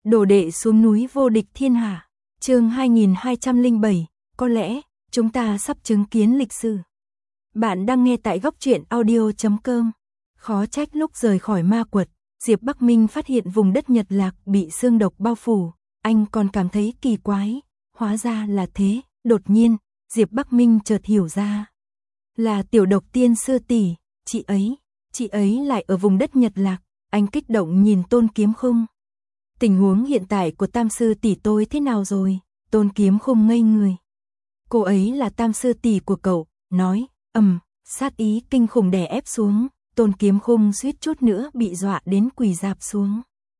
Đồ đệ xuống núi vô địch thiên hạ. Chương 2207, có lẽ chúng ta sắp chứng kiến lịch sử. Bạn đang nghe tại góc truyện audio.com. Khó trách lúc rời khỏi ma quật, Diệp Bắc Minh phát hiện vùng đất Nhật Lạc bị xương độc bao phủ, anh còn cảm thấy kỳ quái, hóa ra là thế. Đột nhiên, Diệp Bắc Minh chợt hiểu ra, là Tiểu Độc Tiên sư tỷ, chị ấy lại ở vùng đất Nhật Lạc. Anh kích động nhìn Tôn Kiếm Khung. Tình huống hiện tại của Tam sư tỷ tôi thế nào rồi? Tôn Kiếm Khung ngây người. Cô ấy là Tam sư tỷ của cậu, nói, sát ý kinh khủng đè ép xuống, Tôn Kiếm Khung suýt chút nữa bị dọa đến quỳ rạp xuống.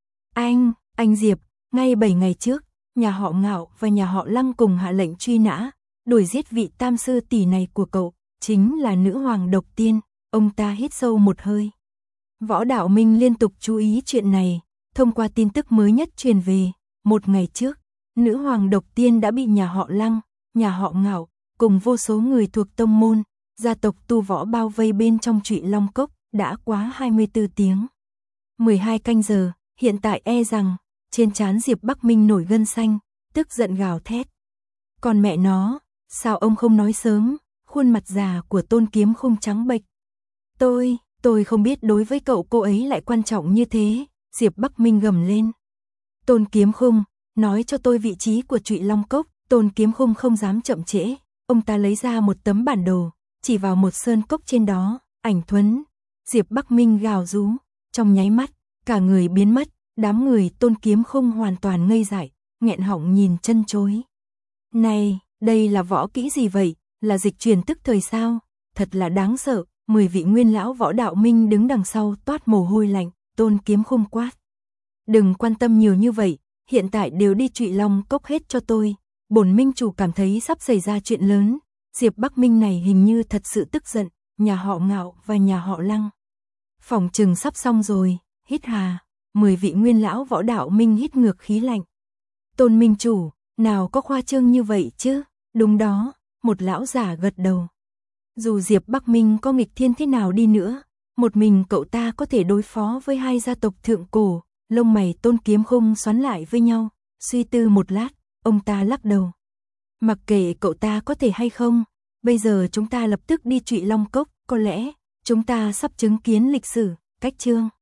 Anh Diệp, ngay 7 ngày trước, nhà họ Ngạo và nhà họ Lăng cùng hạ lệnh truy nã, đuổi giết vị Tam sư tỷ này của cậu, chính là nữ hoàng độc tiên. Ông ta hít sâu một hơi. Võ Đạo Minh liên tục chú ý chuyện này, thông qua tin tức mới nhất truyền về, một ngày trước, nữ hoàng độc tiên đã bị nhà họ Lăng, nhà họ Ngạo, cùng vô số người thuộc tông môn, gia tộc tu võ bao vây bên trong Trụy Long Cốc, đã quá 24 tiếng. 12 canh giờ, hiện tại e rằng, trên trán Diệp Bắc Minh nổi gân xanh, tức giận gào thét. Còn mẹ nó, sao ông không nói sớm? Khuôn mặt già của Tôn Kiếm Khung trắng bệch. Tôi không biết đối với cậu cô ấy lại quan trọng như thế, Diệp Bắc Minh gầm lên. Tôn Kiếm Khung, nói cho tôi vị trí của Trụy Long Cốc. Tôn Kiếm Khung không dám chậm trễ, ông ta lấy ra một tấm bản đồ, chỉ vào một sơn cốc trên đó, ảnh thuẫn. Diệp Bắc Minh gào rú, trong nháy mắt, cả người biến mất, đám người Tôn Kiếm Khung hoàn toàn ngây dại, nghẹn họng nhìn chân chối. Này, đây là võ kỹ gì vậy, là dịch truyền tức thời sao, thật là đáng sợ. 10 vị nguyên lão Võ Đạo Minh đứng đằng sau toát mồ hôi lạnh. Tôn Kiếm Khung quát. Đừng quan tâm nhiều như vậy, hiện tại đều đi Trụy Long Cốc hết cho tôi. Bổn minh chủ cảm thấy sắp xảy ra chuyện lớn. Diệp Bắc Minh này hình như thật sự tức giận, nhà họ Ngạo và nhà họ Lăng. Phòng trừng sắp xong rồi, hít hà. 10 vị nguyên lão Võ Đạo Minh hít ngược khí lạnh. Tôn minh chủ, nào có khoa trương như vậy chứ? Đúng đó, một lão giả gật đầu. Dù Diệp Bắc Minh có nghịch thiên thế nào đi nữa, một mình cậu ta có thể đối phó với hai gia tộc thượng cổ. Lông mày Tôn Kiếm Khung xoắn lại với nhau, suy tư một lát, ông ta lắc đầu. Mặc kệ cậu ta có thể hay không, bây giờ chúng ta lập tức đi Trụy Long Cốc, có lẽ chúng ta sắp chứng kiến lịch sử. Cách chương